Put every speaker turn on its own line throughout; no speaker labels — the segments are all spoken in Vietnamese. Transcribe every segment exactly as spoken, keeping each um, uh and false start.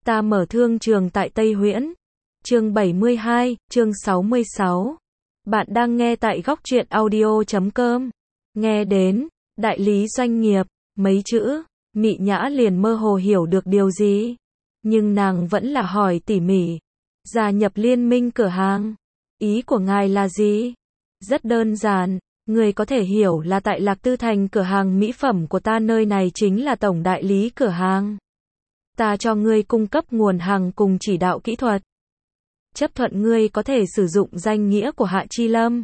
Ta mở thương trường tại Tây Huyễn. Chương bảy mươi hai, chương sáu mươi sáu. Bạn đang nghe tại góc truyện audio chấm com. Nghe đến đại lý doanh nghiệp, mấy chữ, Mị Nhã liền mơ hồ hiểu được điều gì. Nhưng nàng vẫn là hỏi tỉ mỉ. Gia nhập liên minh cửa hàng. Ý của ngài là gì? Rất đơn giản, người có thể hiểu là tại Lạc Tư Thành cửa hàng mỹ phẩm của ta nơi này chính là tổng đại lý cửa hàng. Ta cho ngươi cung cấp nguồn hàng cùng chỉ đạo kỹ thuật. Chấp thuận ngươi có thể sử dụng danh nghĩa của Hạ Chi Lâm.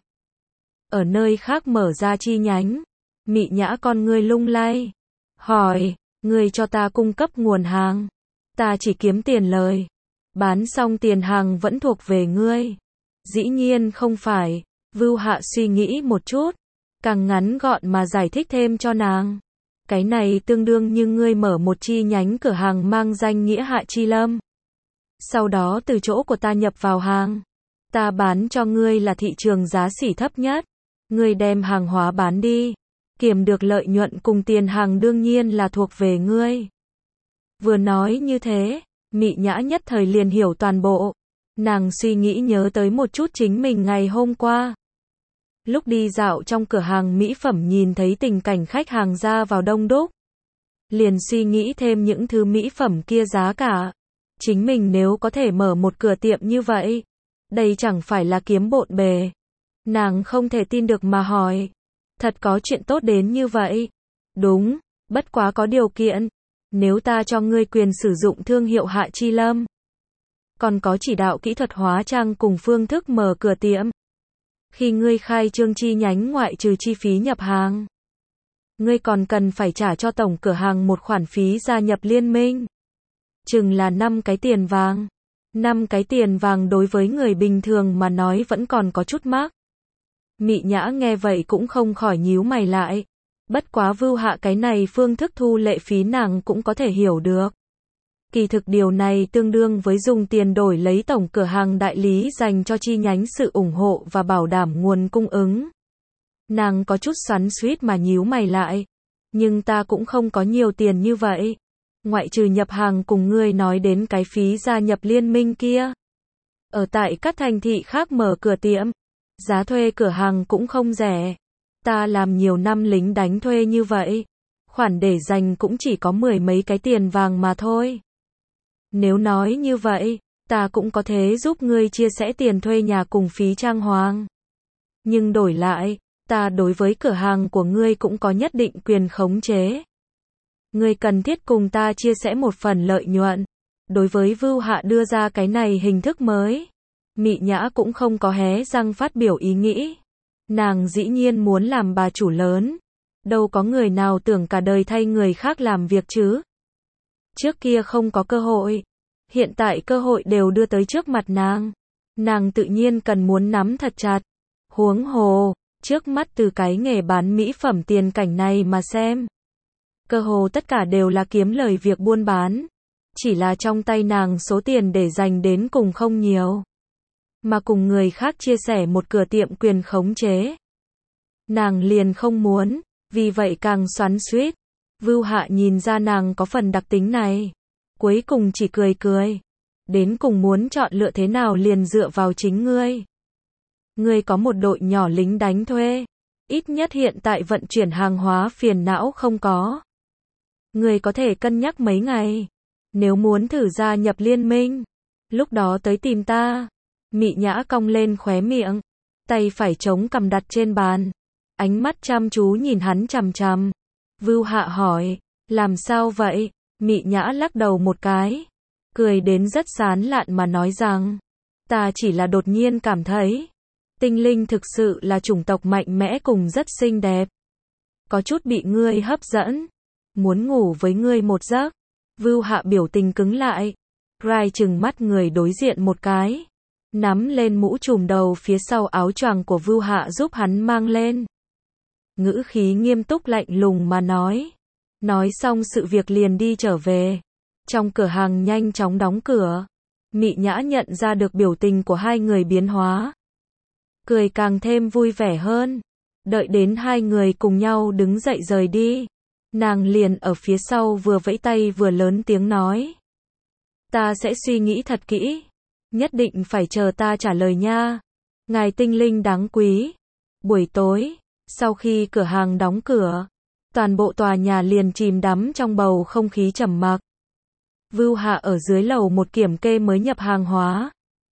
Ở nơi khác mở ra chi nhánh. Mị Nhã con ngươi lung lay. Hỏi, ngươi cho ta cung cấp nguồn hàng. Ta chỉ kiếm tiền lời. Bán xong tiền hàng vẫn thuộc về ngươi. Dĩ nhiên không phải. Vưu Hạ suy nghĩ một chút. Càng ngắn gọn mà giải thích thêm cho nàng. Cái này tương đương như ngươi mở một chi nhánh cửa hàng mang danh nghĩa Hạ Chi Lâm. Sau đó từ chỗ của ta nhập vào hàng. Ta bán cho ngươi là thị trường giá sỉ thấp nhất. Ngươi đem hàng hóa bán đi. Kiếm được lợi nhuận cùng tiền hàng đương nhiên là thuộc về ngươi. Vừa nói như thế, Mị Nhã nhất thời liền hiểu toàn bộ. Nàng suy nghĩ nhớ tới một chút chính mình ngày hôm qua. Lúc đi dạo trong cửa hàng mỹ phẩm nhìn thấy tình cảnh khách hàng ra vào đông đúc. Liền suy nghĩ thêm những thứ mỹ phẩm kia giá cả. Chính mình nếu có thể mở một cửa tiệm như vậy, đây chẳng phải là kiếm bộn bề. Nàng không thể tin được mà hỏi. Thật có chuyện tốt đến như vậy? Đúng, bất quá có điều kiện. Nếu ta cho ngươi quyền sử dụng thương hiệu Hạ Chi Lâm, còn có chỉ đạo kỹ thuật hóa trang cùng phương thức mở cửa tiệm. Khi ngươi khai trương chi nhánh ngoại trừ chi phí nhập hàng, ngươi còn cần phải trả cho tổng cửa hàng một khoản phí gia nhập liên minh. Chừng là năm cái tiền vàng. năm cái tiền vàng đối với người bình thường mà nói vẫn còn có chút mắc. Mị Nhã nghe vậy cũng không khỏi nhíu mày lại. Bất quá Vưu Hạ cái này phương thức thu lệ phí nàng cũng có thể hiểu được. Kỳ thực điều này tương đương với dùng tiền đổi lấy tổng cửa hàng đại lý dành cho chi nhánh sự ủng hộ và bảo đảm nguồn cung ứng. Nàng có chút xoắn xuýt mà nhíu mày lại. Nhưng ta cũng không có nhiều tiền như vậy. Ngoại trừ nhập hàng cùng ngươi nói đến cái phí gia nhập liên minh kia. Ở tại các thành thị khác mở cửa tiệm, giá thuê cửa hàng cũng không rẻ. Ta làm nhiều năm lính đánh thuê như vậy. Khoản để dành cũng chỉ có mười mấy cái tiền vàng mà thôi. Nếu nói như vậy, ta cũng có thể giúp ngươi chia sẻ tiền thuê nhà cùng phí trang hoàng. Nhưng đổi lại, ta đối với cửa hàng của ngươi cũng có nhất định quyền khống chế. Ngươi cần thiết cùng ta chia sẻ một phần lợi nhuận. Đối với Vưu Hạ đưa ra cái này hình thức mới, Mị Nhã cũng không có hé răng phát biểu ý nghĩ. Nàng dĩ nhiên muốn làm bà chủ lớn. Đâu có người nào tưởng cả đời thay người khác làm việc chứ. Trước kia không có cơ hội. Hiện tại cơ hội đều đưa tới trước mặt nàng. Nàng tự nhiên cần muốn nắm thật chặt. Huống hồ, trước mắt từ cái nghề bán mỹ phẩm tiền cảnh này mà xem. Cơ hồ tất cả đều là kiếm lời việc buôn bán. Chỉ là trong tay nàng số tiền để dành đến cùng không nhiều. Mà cùng người khác chia sẻ một cửa tiệm quyền khống chế. Nàng liền không muốn, vì vậy càng xoắn xuýt. Vưu Hạ nhìn ra nàng có phần đặc tính này. Cuối cùng chỉ cười cười. Đến cùng muốn chọn lựa thế nào liền dựa vào chính ngươi. Ngươi có một đội nhỏ lính đánh thuê. Ít nhất hiện tại vận chuyển hàng hóa phiền não không có. Ngươi có thể cân nhắc mấy ngày. Nếu muốn thử gia nhập liên minh, lúc đó tới tìm ta. Mị Nhã cong lên khóe miệng. Tay phải chống cằm đặt trên bàn. Ánh mắt chăm chú nhìn hắn chằm chằm. Vưu Hạ hỏi, làm sao vậy? Mị Nhã lắc đầu một cái. Cười đến rất sán lạn mà nói rằng, ta chỉ là đột nhiên cảm thấy. Tinh linh thực sự là chủng tộc mạnh mẽ cùng rất xinh đẹp. Có chút bị ngươi hấp dẫn. Muốn ngủ với ngươi một giấc. Vưu Hạ biểu tình cứng lại. Rai chừng mắt người đối diện một cái. Nắm lên mũ trùm đầu phía sau áo choàng của Vưu Hạ giúp hắn mang lên. Ngữ khí nghiêm túc lạnh lùng mà nói. Nói xong sự việc liền đi trở về. Trong cửa hàng nhanh chóng đóng cửa. Mị Nhã nhận ra được biểu tình của hai người biến hóa. Cười càng thêm vui vẻ hơn. Đợi đến hai người cùng nhau đứng dậy rời đi. Nàng liền ở phía sau vừa vẫy tay vừa lớn tiếng nói. Ta sẽ suy nghĩ thật kỹ. Nhất định phải chờ ta trả lời nha. Ngài tinh linh đáng quý. Buổi tối, sau khi cửa hàng đóng cửa, toàn bộ tòa nhà liền chìm đắm trong bầu không khí trầm mặc. Vưu Hạ ở dưới lầu một kiểm kê mới nhập hàng hóa.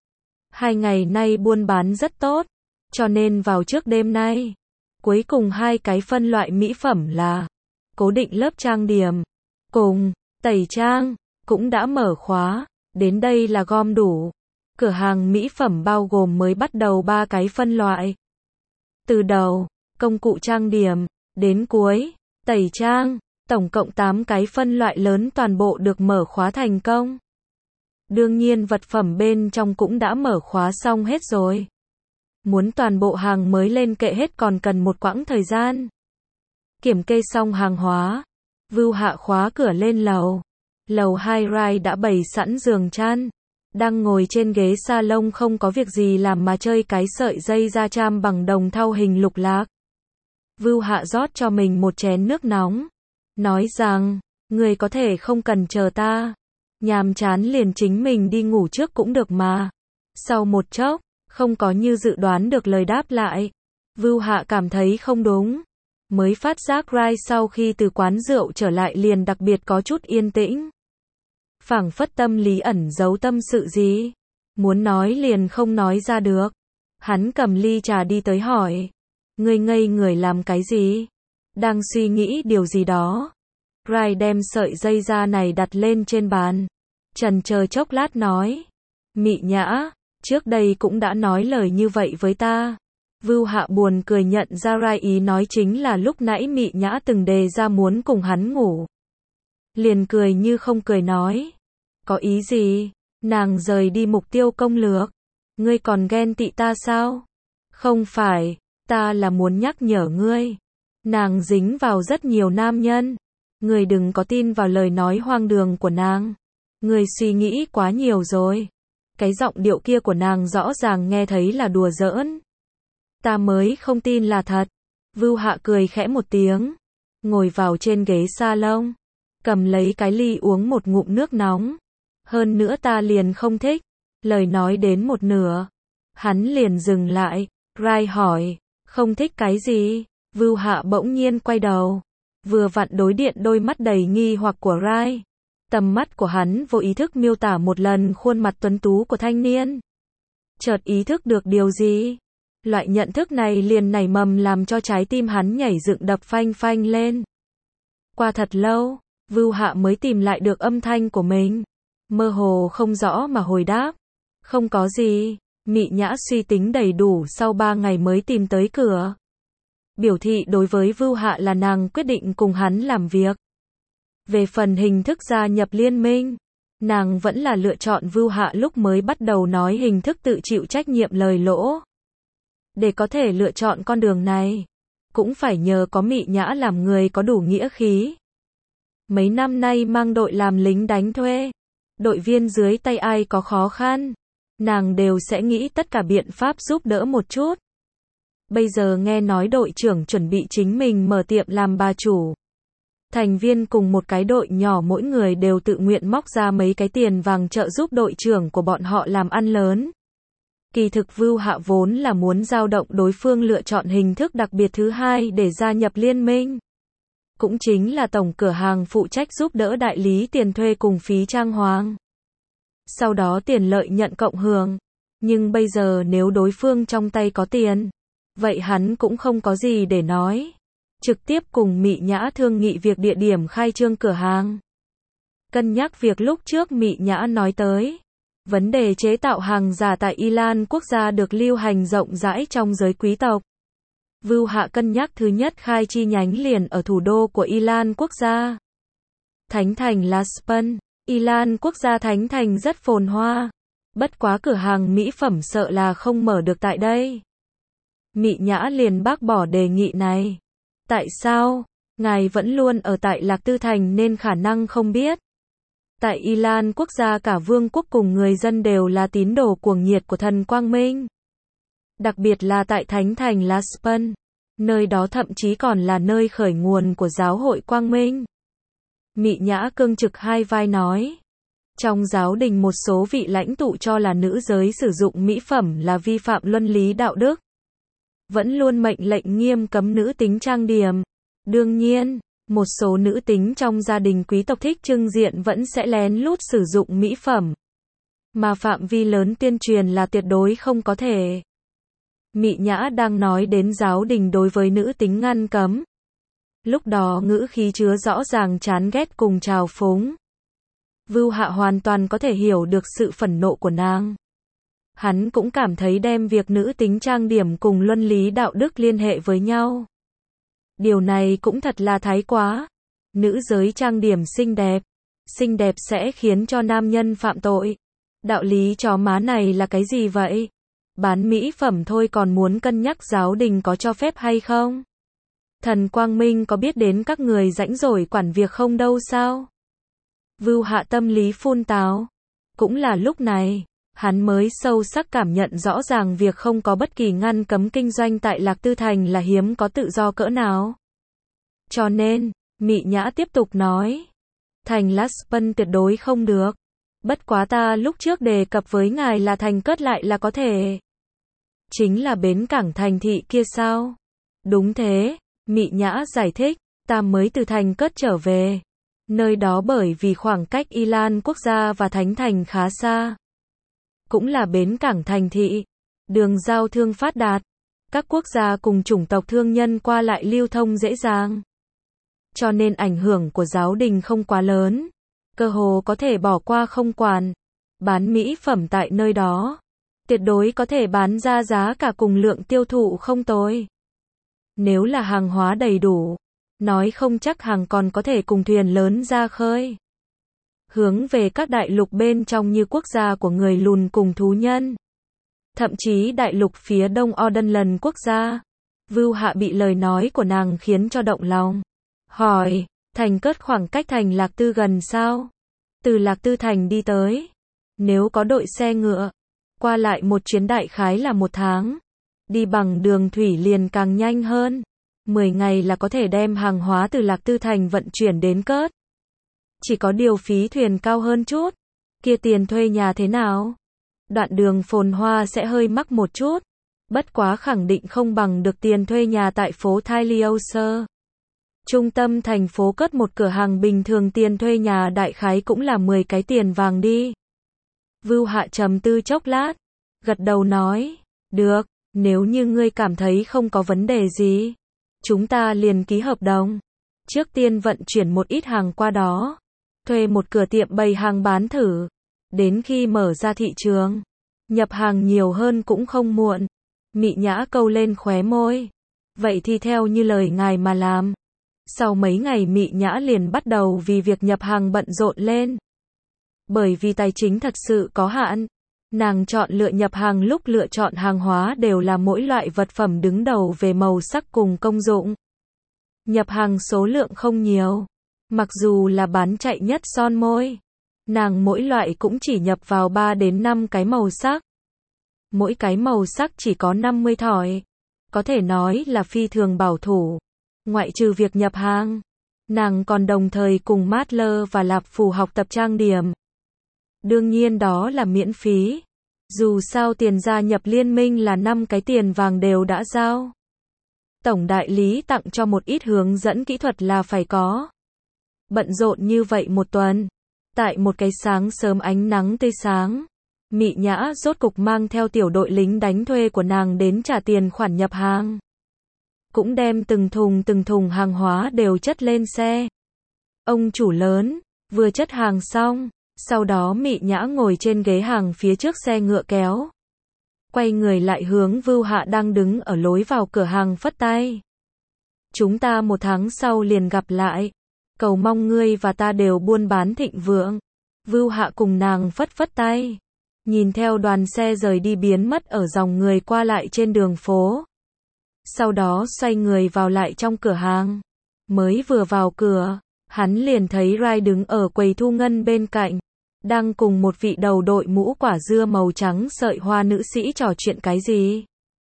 Hai ngày nay buôn bán rất tốt, cho nên vào trước đêm nay, cuối cùng hai cái phân loại mỹ phẩm là cố định lớp trang điểm cùng tẩy trang cũng đã mở khóa, đến đây là gom đủ. Cửa hàng mỹ phẩm bao gồm mới bắt đầu ba cái phân loại. Từ đầu, công cụ trang điểm, đến cuối, tẩy trang, tổng cộng tám cái phân loại lớn toàn bộ được mở khóa thành công. Đương nhiên vật phẩm bên trong cũng đã mở khóa xong hết rồi. Muốn toàn bộ hàng mới lên kệ hết còn cần một quãng thời gian. Kiểm kê xong hàng hóa, Vưu Hạ khóa cửa lên lầu. Lầu hai Rai đã bày sẵn giường chăn, đang ngồi trên ghế salon không có việc gì làm mà chơi cái sợi dây da cham bằng đồng thau hình lục lạc. Vưu Hạ rót cho mình một chén nước nóng, nói rằng, người có thể không cần chờ ta, nhàm chán liền chính mình đi ngủ trước cũng được mà. Sau một chốc, không có như dự đoán được lời đáp lại. Vưu Hạ cảm thấy không đúng. Mới phát giác Rai sau khi từ quán rượu trở lại liền đặc biệt có chút yên tĩnh. Phảng phất tâm lý ẩn giấu tâm sự gì. Muốn nói liền không nói ra được. Hắn cầm ly trà đi tới hỏi. Ngươi ngây người làm cái gì? Đang suy nghĩ điều gì đó. Rai đem sợi dây da này đặt lên trên bàn. Chần chờ chốc lát nói. Mị Nhã, trước đây cũng đã nói lời như vậy với ta. Vưu Hạ buồn cười nhận ra Rai ý nói chính là lúc nãy Mị Nhã từng đề ra muốn cùng hắn ngủ. Liền cười như không cười nói. Có ý gì? Nàng rời đi mục tiêu công lược. Ngươi còn ghen tị ta sao? Không phải, ta là muốn nhắc nhở ngươi. Nàng dính vào rất nhiều nam nhân. Ngươi đừng có tin vào lời nói hoang đường của nàng. Ngươi suy nghĩ quá nhiều rồi. Cái giọng điệu kia của nàng rõ ràng nghe thấy là đùa giỡn. Ta mới không tin là thật. Vưu Hạ cười khẽ một tiếng. Ngồi vào trên ghế salon. Cầm lấy cái ly uống một ngụm nước nóng. Hơn nữa ta liền không thích. Lời nói đến một nửa. Hắn liền dừng lại. Rai hỏi. Không thích cái gì? Vưu Hạ bỗng nhiên quay đầu. Vừa vặn đối điện đôi mắt đầy nghi hoặc của Rai. Tầm mắt của hắn vô ý thức miêu tả một lần khuôn mặt tuấn tú của thanh niên. Chợt ý thức được điều gì? Loại nhận thức này liền nảy mầm làm cho trái tim hắn nhảy dựng đập phanh phanh lên. Qua thật lâu, Vưu Hạ mới tìm lại được âm thanh của mình. Mơ hồ không rõ mà hồi đáp. Không có gì. Mị Nhã suy tính đầy đủ sau ba ngày mới tìm tới cửa. Biểu thị đối với Vưu Hạ là nàng quyết định cùng hắn làm việc. Về phần hình thức gia nhập liên minh, nàng vẫn là lựa chọn Vưu Hạ lúc mới bắt đầu nói hình thức tự chịu trách nhiệm lời lỗ. Để có thể lựa chọn con đường này, cũng phải nhờ có Mị Nhã làm người có đủ nghĩa khí. Mấy năm nay mang đội làm lính đánh thuê, đội viên dưới tay ai có khó khăn, nàng đều sẽ nghĩ tất cả biện pháp giúp đỡ một chút. Bây giờ nghe nói đội trưởng chuẩn bị chính mình mở tiệm làm bà chủ. Thành viên cùng một cái đội nhỏ mỗi người đều tự nguyện móc ra mấy cái tiền vàng trợ giúp đội trưởng của bọn họ làm ăn lớn. Kỳ thực Vưu Hạ vốn là muốn dao động đối phương lựa chọn hình thức đặc biệt thứ hai để gia nhập liên minh. Cũng chính là tổng cửa hàng phụ trách giúp đỡ đại lý tiền thuê cùng phí trang hoàng. Sau đó tiền lợi nhận cộng hưởng. Nhưng bây giờ nếu đối phương trong tay có tiền, vậy hắn cũng không có gì để nói. Trực tiếp cùng Mị Nhã thương nghị việc địa điểm khai trương cửa hàng. Cân nhắc việc lúc trước Mị Nhã nói tới. Vấn đề chế tạo hàng giả tại Y Lan quốc gia được lưu hành rộng rãi trong giới quý tộc. Vưu Hạ cân nhắc thứ nhất khai chi nhánh liền ở thủ đô của Y Lan quốc gia. Thánh thành Laspen, Y Lan quốc gia thánh thành rất phồn hoa. Bất quá cửa hàng mỹ phẩm sợ là không mở được tại đây. Mị Nhã liền bác bỏ đề nghị này. Tại sao? Ngài vẫn luôn ở tại Lạc Tư Thành nên khả năng không biết. Tại Y Lan quốc gia cả vương quốc cùng người dân đều là tín đồ cuồng nhiệt của thần Quang Minh. Đặc biệt là tại thánh thành Laspen, nơi đó thậm chí còn là nơi khởi nguồn của giáo hội Quang Minh. Mị Nhã cương trực hai vai nói. Trong giáo đình một số vị lãnh tụ cho là nữ giới sử dụng mỹ phẩm là vi phạm luân lý đạo đức. Vẫn luôn mệnh lệnh nghiêm cấm nữ tính trang điểm. Đương nhiên, một số nữ tính trong gia đình quý tộc thích trưng diện vẫn sẽ lén lút sử dụng mỹ phẩm. Mà phạm vi lớn tuyên truyền là tuyệt đối không có thể. Mị Nhã đang nói đến giáo đình đối với nữ tính ngăn cấm. Lúc đó ngữ khí chứa rõ ràng chán ghét cùng trào phúng. Vưu Hạ hoàn toàn có thể hiểu được sự phẫn nộ của nàng. Hắn cũng cảm thấy đem việc nữ tính trang điểm cùng luân lý đạo đức liên hệ với nhau. Điều này cũng thật là thái quá. Nữ giới trang điểm xinh đẹp. Xinh đẹp sẽ khiến cho nam nhân phạm tội. Đạo lý chó má này là cái gì vậy? Bán mỹ phẩm thôi còn muốn cân nhắc giáo đình có cho phép hay không? Thần Quang Minh có biết đến các người rãnh rỗi quản việc không đâu sao? Vưu Hạ tâm lý phun táo. Cũng là lúc này, hắn mới sâu sắc cảm nhận rõ ràng việc không có bất kỳ ngăn cấm kinh doanh tại Lạc Tư Thành là hiếm có tự do cỡ nào. Cho nên, Mị Nhã tiếp tục nói. Thành Laspen tuyệt đối không được. Bất quá ta lúc trước đề cập với ngài là thành cất lại là có thể. Chính là bến cảng thành thị kia sao? Đúng thế, Mị Nhã giải thích, ta mới từ thành cất trở về. Nơi đó bởi vì khoảng cách Y Lan quốc gia và Thánh Thành khá xa. Cũng là bến cảng thành thị. Đường giao thương phát đạt. Các quốc gia cùng chủng tộc thương nhân qua lại lưu thông dễ dàng. Cho nên ảnh hưởng của giáo đình không quá lớn. Cơ hồ có thể bỏ qua không quản. Bán mỹ phẩm tại nơi đó. Tuyệt đối có thể bán ra giá cả cùng lượng tiêu thụ không tồi. Nếu là hàng hóa đầy đủ. Nói không chắc hàng còn có thể cùng thuyền lớn ra khơi. Hướng về các đại lục bên trong như quốc gia của người lùn cùng thú nhân. Thậm chí đại lục phía đông Ordenland quốc gia. Vưu Hạ bị lời nói của nàng khiến cho động lòng. Hỏi, thành cất khoảng cách thành Lạc Tư gần sao? Từ Lạc Tư thành đi tới. Nếu có đội xe ngựa. Qua lại một chuyến đại khái là một tháng. Đi bằng đường thủy liền càng nhanh hơn. mười ngày là có thể đem hàng hóa từ Lạc Tư thành vận chuyển đến cất. Chỉ có điều phí thuyền cao hơn chút. Kia tiền thuê nhà thế nào? Đoạn đường phồn hoa sẽ hơi mắc một chút. Bất quá khẳng định không bằng được tiền thuê nhà tại phố Thailioser. Trung tâm thành phố cất một cửa hàng bình thường tiền thuê nhà đại khái cũng là mười cái tiền vàng đi. Vưu Hạ trầm tư chốc lát. Gật đầu nói. Được, nếu như ngươi cảm thấy không có vấn đề gì. Chúng ta liền ký hợp đồng. Trước tiên vận chuyển một ít hàng qua đó. Thuê một cửa tiệm bày hàng bán thử. Đến khi mở ra thị trường. Nhập hàng nhiều hơn cũng không muộn. Mị Nhã câu lên khóe môi. Vậy thì theo như lời ngài mà làm. Sau mấy ngày Mị Nhã liền bắt đầu vì việc nhập hàng bận rộn lên. Bởi vì tài chính thật sự có hạn. Nàng chọn lựa nhập hàng lúc lựa chọn hàng hóa đều là mỗi loại vật phẩm đứng đầu về màu sắc cùng công dụng. Nhập hàng số lượng không nhiều. Mặc dù là bán chạy nhất son môi. Nàng mỗi loại cũng chỉ nhập vào ba đến năm cái màu sắc. Mỗi cái màu sắc chỉ có năm mươi thỏi. Có thể nói là phi thường bảo thủ. Ngoại trừ việc nhập hàng, nàng còn đồng thời cùng Mátler và Lạp Phù học tập trang điểm. Đương nhiên đó là miễn phí. Dù sao tiền gia nhập liên minh là năm cái tiền vàng đều đã giao. Tổng đại lý tặng cho một ít hướng dẫn kỹ thuật là phải có. Bận rộn như vậy một tuần. Tại một cái sáng sớm ánh nắng tươi sáng. Mị Nhã rốt cục mang theo tiểu đội lính đánh thuê của nàng đến trả tiền khoản nhập hàng. Cũng đem từng thùng từng thùng hàng hóa đều chất lên xe. Ông chủ lớn, vừa chất hàng xong, sau đó Mị Nhã ngồi trên ghế hàng phía trước xe ngựa kéo. Quay người lại hướng Vưu Hạ đang đứng ở lối vào cửa hàng phất tay. Chúng ta một tháng sau liền gặp lại. Cầu mong ngươi và ta đều buôn bán thịnh vượng. Vưu Hạ cùng nàng phất phất tay. Nhìn theo đoàn xe rời đi biến mất ở dòng người qua lại trên đường phố. Sau đó xoay người vào lại trong cửa hàng. Mới vừa vào cửa, hắn liền thấy Rai đứng ở quầy thu ngân bên cạnh. Đang cùng một vị đầu đội mũ quả dưa màu trắng sợi hoa nữ sĩ trò chuyện cái gì.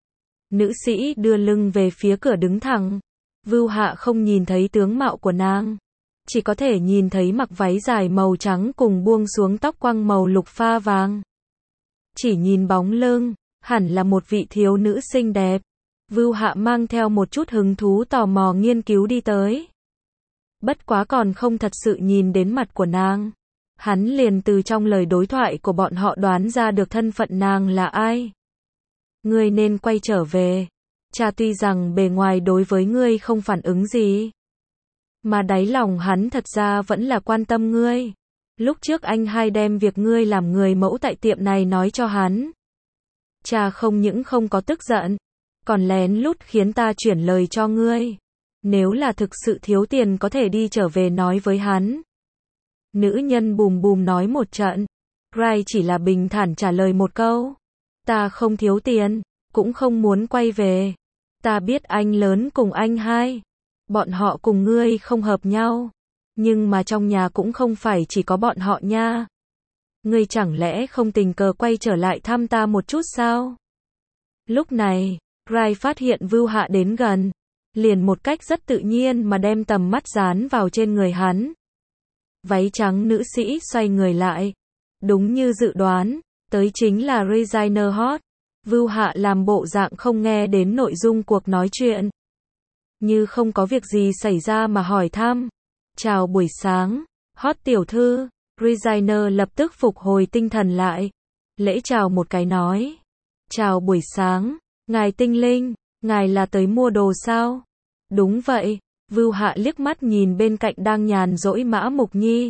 Nữ sĩ đưa lưng về phía cửa đứng thẳng. Vưu Hạ không nhìn thấy tướng mạo của nàng. chỉ có thể nhìn thấy mặc váy dài màu trắng cùng buông xuống tóc quăng màu lục pha vàng. Chỉ nhìn bóng lưng, hẳn là một vị thiếu nữ xinh đẹp. Vưu Hạ mang theo một chút hứng thú tò mò nghiên cứu đi tới. Bất quá còn không thật sự nhìn đến mặt của nàng. Hắn liền từ trong lời đối thoại của bọn họ đoán ra được thân phận nàng là ai. Ngươi nên quay trở về. Cha tuy rằng bề ngoài đối với ngươi không phản ứng gì, mà đáy lòng hắn thật ra vẫn là quan tâm ngươi. Lúc trước anh hai đem việc ngươi làm người mẫu tại tiệm này nói cho hắn. Cha không những không có tức giận, còn lén lút khiến ta chuyển lời cho ngươi. Nếu là thực sự thiếu tiền có thể đi trở về nói với hắn. Nữ nhân bùm bùm nói một trận. Rai chỉ là bình thản trả lời một câu. Ta không thiếu tiền, cũng không muốn quay về. Ta biết anh lớn cùng anh hai. Bọn họ cùng ngươi không hợp nhau. Nhưng mà trong nhà cũng không phải chỉ có bọn họ nha. Ngươi chẳng lẽ không tình cờ quay trở lại thăm ta một chút sao? Lúc này, Rai phát hiện Vưu Hạ đến gần. Liền một cách rất tự nhiên mà đem tầm mắt dán vào trên người hắn. Váy trắng nữ sĩ xoay người lại. Đúng như dự đoán, tới chính là Regina Hot. Vưu Hạ làm bộ dạng không nghe đến nội dung cuộc nói chuyện. Như không có việc gì xảy ra mà hỏi thăm. Chào buổi sáng, Hot tiểu thư. Regina lập tức phục hồi tinh thần lại. Lễ chào một cái nói. Chào buổi sáng, ngài tinh linh, ngài là tới mua đồ sao? Đúng vậy. Vưu Hạ liếc mắt nhìn bên cạnh đang nhàn rỗi Mã Mục Nhi.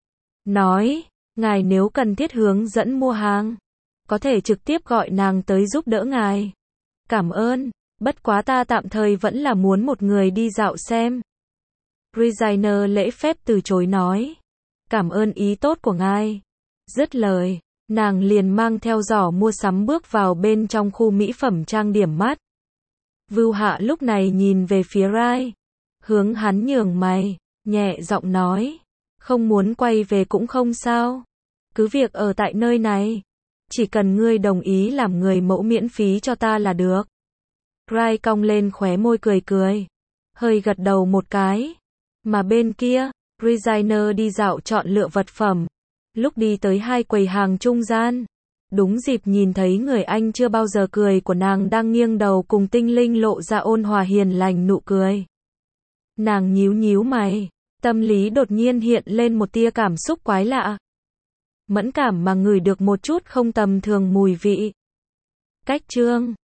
Nói, ngài nếu cần thiết hướng dẫn mua hàng, có thể trực tiếp gọi nàng tới giúp đỡ ngài. Cảm ơn, bất quá ta tạm thời vẫn là muốn một người đi dạo xem. Regina lễ phép từ chối nói. Cảm ơn ý tốt của ngài. Dứt lời, nàng liền mang theo giỏ mua sắm bước vào bên trong khu mỹ phẩm trang điểm mắt. Vưu Hạ lúc này nhìn về phía Rai. Hướng hắn nhường mày, nhẹ giọng nói. Không muốn quay về cũng không sao. Cứ việc ở tại nơi này. Chỉ cần ngươi đồng ý làm người mẫu miễn phí cho ta là được. Rai cong lên khóe môi cười cười. Hơi gật đầu một cái. Mà bên kia, Regina đi dạo chọn lựa vật phẩm. Lúc đi tới hai quầy hàng trung gian. Đúng dịp nhìn thấy người anh chưa bao giờ cười của nàng đang nghiêng đầu cùng tinh linh lộ ra ôn hòa hiền lành nụ cười. Nàng nhíu nhíu mày. Tâm lý đột nhiên hiện lên một tia cảm xúc quái lạ. Mẫn cảm mà ngửi được một chút không tầm thường mùi vị. Cách chương